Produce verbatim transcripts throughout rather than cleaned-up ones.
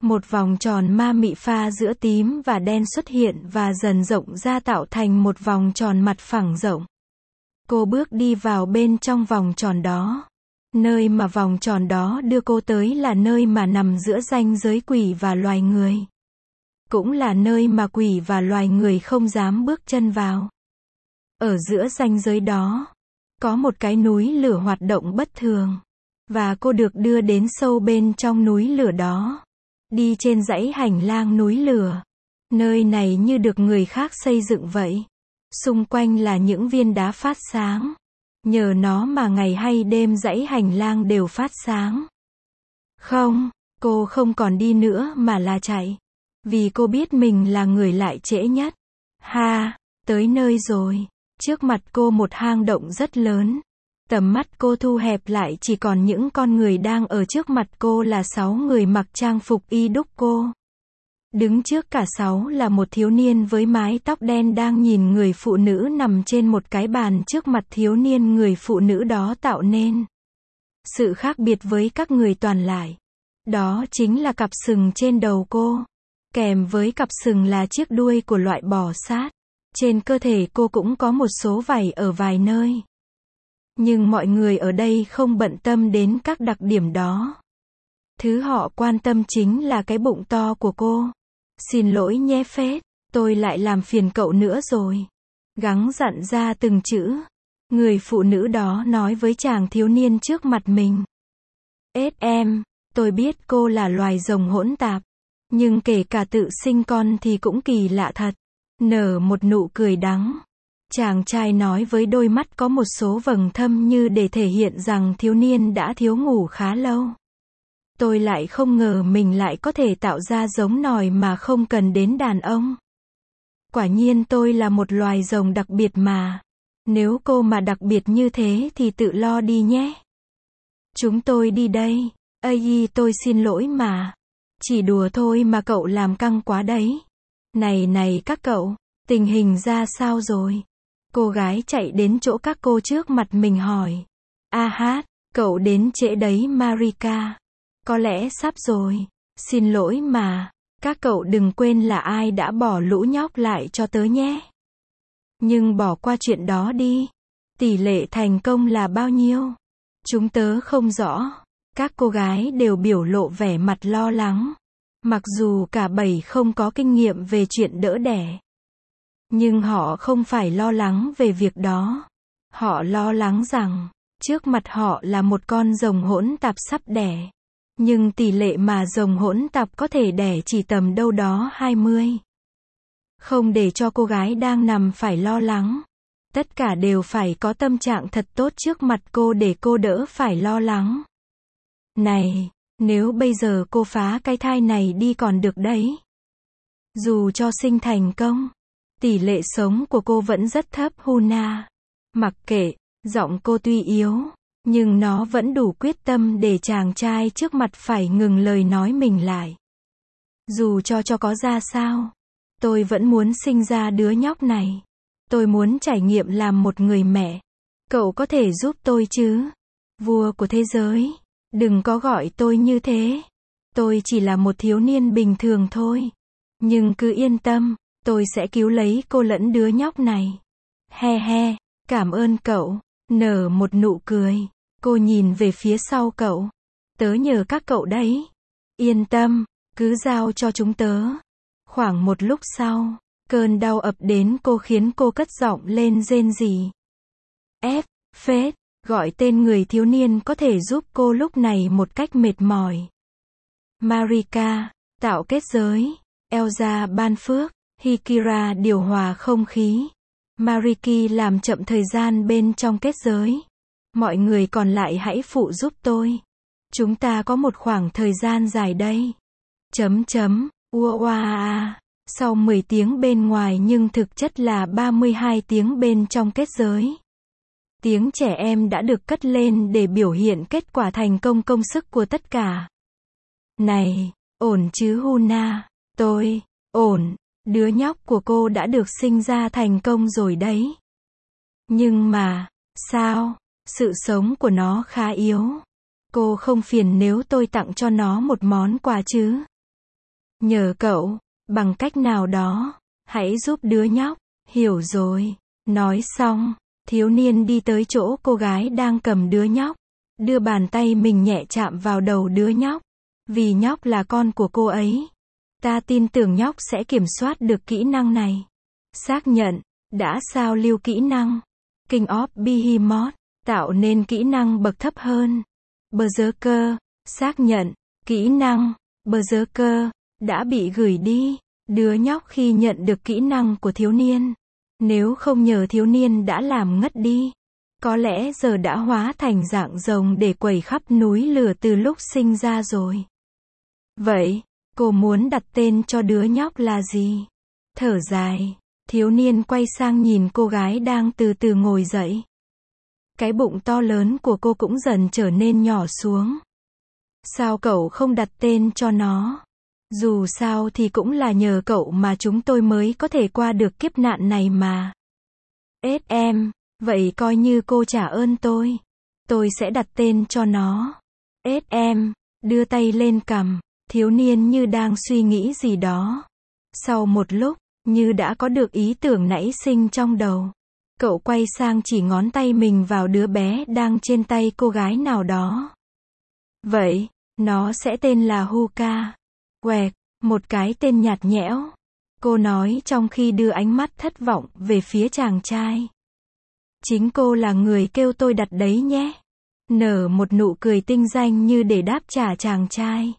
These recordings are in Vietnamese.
Một vòng tròn ma mị pha giữa tím và đen xuất hiện và dần rộng ra tạo thành một vòng tròn mặt phẳng rộng. Cô bước đi vào bên trong vòng tròn đó. Nơi mà vòng tròn đó đưa cô tới là nơi mà nằm giữa ranh giới quỷ và loài người. Cũng là nơi mà quỷ và loài người không dám bước chân vào. Ở giữa ranh giới đó, có một cái núi lửa hoạt động bất thường. Và cô được đưa đến sâu bên trong núi lửa đó. Đi trên dãy hành lang núi lửa. Nơi này như được người khác xây dựng vậy. Xung quanh là những viên đá phát sáng. Nhờ nó mà ngày hay đêm dãy hành lang đều phát sáng. Không, cô không còn đi nữa mà là chạy. Vì cô biết mình là người lại trễ nhất. Ha, tới nơi rồi. Trước mặt cô một hang động rất lớn. Tầm mắt cô thu hẹp lại chỉ còn những con người đang ở trước mặt cô là sáu người mặc trang phục y đúc cô. Đứng trước cả sáu là một thiếu niên với mái tóc đen đang nhìn người phụ nữ nằm trên một cái bàn trước mặt thiếu niên người phụ nữ đó tạo nên. Sự khác biệt với các người toàn lại. Đó chính là cặp sừng trên đầu cô. Kèm với cặp sừng là chiếc đuôi của loại bò sát. Trên cơ thể cô cũng có một số vảy ở vài nơi. Nhưng mọi người ở đây không bận tâm đến các đặc điểm đó. Thứ họ quan tâm chính là cái bụng to của cô. Xin lỗi nhé phết, tôi lại làm phiền cậu nữa rồi. Gắng dặn ra từng chữ. Người phụ nữ đó nói với chàng thiếu niên trước mặt mình. Ết em, tôi biết cô là loài rồng hỗn tạp. Nhưng kể cả tự sinh con thì cũng kỳ lạ thật. Nở một nụ cười đắng. Chàng trai nói với đôi mắt có một số vầng thâm như để thể hiện rằng thiếu niên đã thiếu ngủ khá lâu. Tôi lại không ngờ mình lại có thể tạo ra giống nòi mà không cần đến đàn ông. Quả nhiên tôi là một loài rồng đặc biệt mà. Nếu cô mà đặc biệt như thế thì tự lo đi nhé. Chúng tôi đi đây. Ây, tôi xin lỗi mà. Chỉ đùa thôi mà cậu làm căng quá đấy. Này này các cậu, tình hình ra sao rồi? Cô gái chạy đến chỗ các cô trước mặt mình hỏi. A hát, cậu đến trễ đấy Marika. Có lẽ sắp rồi. Xin lỗi mà. Các cậu đừng quên là ai đã bỏ lũ nhóc lại cho tớ nhé. Nhưng bỏ qua chuyện đó đi. Tỷ lệ thành công là bao nhiêu? Chúng tớ không rõ. Các cô gái đều biểu lộ vẻ mặt lo lắng. Mặc dù cả bảy không có kinh nghiệm về chuyện đỡ đẻ. Nhưng họ không phải lo lắng về việc đó. Họ lo lắng rằng, trước mặt họ là một con rồng hỗn tạp sắp đẻ. Nhưng tỷ lệ mà rồng hỗn tạp có thể đẻ chỉ tầm đâu đó hai mươi. Không để cho cô gái đang nằm phải lo lắng. Tất cả đều phải có tâm trạng thật tốt trước mặt cô để cô đỡ phải lo lắng. Này, nếu bây giờ cô phá cái thai này đi còn được đấy. Dù cho sinh thành công, tỷ lệ sống của cô vẫn rất thấp Huna. Mặc kệ, giọng cô tuy yếu, nhưng nó vẫn đủ quyết tâm để chàng trai trước mặt phải ngừng lời nói mình lại. Dù cho cho có ra sao, tôi vẫn muốn sinh ra đứa nhóc này. Tôi muốn trải nghiệm làm một người mẹ. Cậu có thể giúp tôi chứ? Vua của thế giới, đừng có gọi tôi như thế. Tôi chỉ là một thiếu niên bình thường thôi. Nhưng cứ yên tâm, tôi sẽ cứu lấy cô lẫn đứa nhóc này. He he, cảm ơn cậu. Nở một nụ cười. Cô nhìn về phía sau cậu. Tớ nhờ các cậu đấy. Yên tâm, cứ giao cho chúng tớ. Khoảng một lúc sau, cơn đau ập đến cô khiến cô cất giọng lên rên rỉ. F, phết, gọi tên người thiếu niên có thể giúp cô lúc này một cách mệt mỏi. Marika, tạo kết giới. Elsa ban phước. Hikira điều hòa không khí. Mariki làm chậm thời gian bên trong kết giới. Mọi người còn lại hãy phụ giúp tôi. Chúng ta có một khoảng thời gian dài đây. Chấm chấm, ua oa a. Sau mười tiếng bên ngoài nhưng thực chất là ba mươi hai tiếng bên trong kết giới. Tiếng trẻ em đã được cất lên để biểu hiện kết quả thành công công sức của tất cả. Này, ổn chứ Huna? Tôi, ổn. Đứa nhóc của cô đã được sinh ra thành công rồi đấy. Nhưng mà, sao? Sự sống của nó khá yếu. Cô không phiền nếu tôi tặng cho nó một món quà chứ? Nhờ cậu, bằng cách nào đó, hãy giúp đứa nhóc. Hiểu rồi. Nói xong, thiếu niên đi tới chỗ cô gái đang cầm đứa nhóc. Đưa bàn tay mình nhẹ chạm vào đầu đứa nhóc. Vì nhóc là con của cô ấy. Ta tin tưởng nhóc sẽ kiểm soát được kỹ năng này. Xác nhận, đã sao lưu kỹ năng. King of Behemoth, tạo nên kỹ năng bậc thấp hơn. Berserker, xác nhận, kỹ năng, Berserker, đã bị gửi đi. Đứa nhóc khi nhận được kỹ năng của thiếu niên. Nếu không nhờ thiếu niên đã làm ngất đi. Có lẽ giờ đã hóa thành dạng rồng để quẩy khắp núi lửa từ lúc sinh ra rồi. Vậy, cô muốn đặt tên cho đứa nhóc là gì? Thở dài, thiếu niên quay sang nhìn cô gái đang từ từ ngồi dậy. Cái bụng to lớn của cô cũng dần trở nên nhỏ xuống. Sao cậu không đặt tên cho nó? Dù sao thì cũng là nhờ cậu mà chúng tôi mới có thể qua được kiếp nạn này mà. ét em, vậy coi như cô trả ơn tôi. Tôi sẽ đặt tên cho nó. ét em, đưa tay lên cằm, thiếu niên như đang suy nghĩ gì đó. Sau một lúc, như đã có được ý tưởng nảy sinh trong đầu. Cậu quay sang chỉ ngón tay mình vào đứa bé đang trên tay cô gái nào đó. Vậy, nó sẽ tên là Huka. Quẹt, một cái tên nhạt nhẽo. Cô nói trong khi đưa ánh mắt thất vọng về phía chàng trai. Chính cô là người kêu tôi đặt đấy nhé. Nở một nụ cười tinh danh như để đáp trả chàng trai.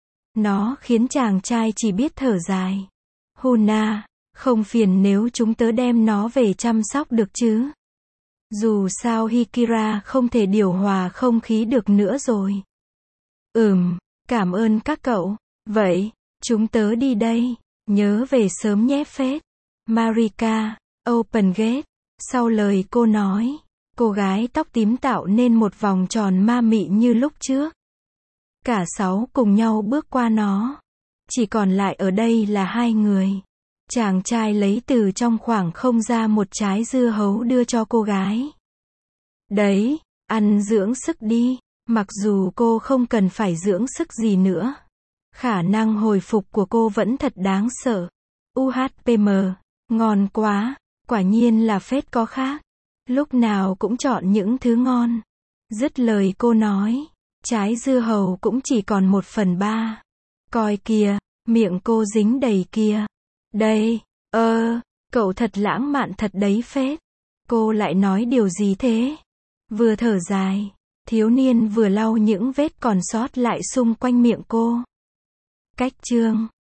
Nó khiến chàng trai chỉ biết thở dài. Huna, không phiền nếu chúng tớ đem nó về chăm sóc được chứ? Dù sao Hikira không thể điều hòa không khí được nữa rồi. Ừm, cảm ơn các cậu. Vậy, chúng tớ đi đây. Nhớ về sớm nhé phết. Marika, open gate. Sau lời cô nói, cô gái tóc tím tạo nên một vòng tròn ma mị như lúc trước. Cả sáu cùng nhau bước qua nó. Chỉ còn lại ở đây là hai người. Chàng trai lấy từ trong khoảng không ra một trái dưa hấu đưa cho cô gái. Đấy, ăn dưỡng sức đi. Mặc dù cô không cần phải dưỡng sức gì nữa. Khả năng hồi phục của cô vẫn thật đáng sợ. u hát pê em, ngon quá. Quả nhiên là phết có khác. Lúc nào cũng chọn những thứ ngon. Dứt lời cô nói. Trái dưa hấu cũng chỉ còn một phần ba. Coi kìa, miệng cô dính đầy kìa. Đây, ơ, cậu thật lãng mạn thật đấy phết. Cô lại nói điều gì thế? Vừa thở dài, thiếu niên vừa lau những vết còn sót lại xung quanh miệng cô. Cách chương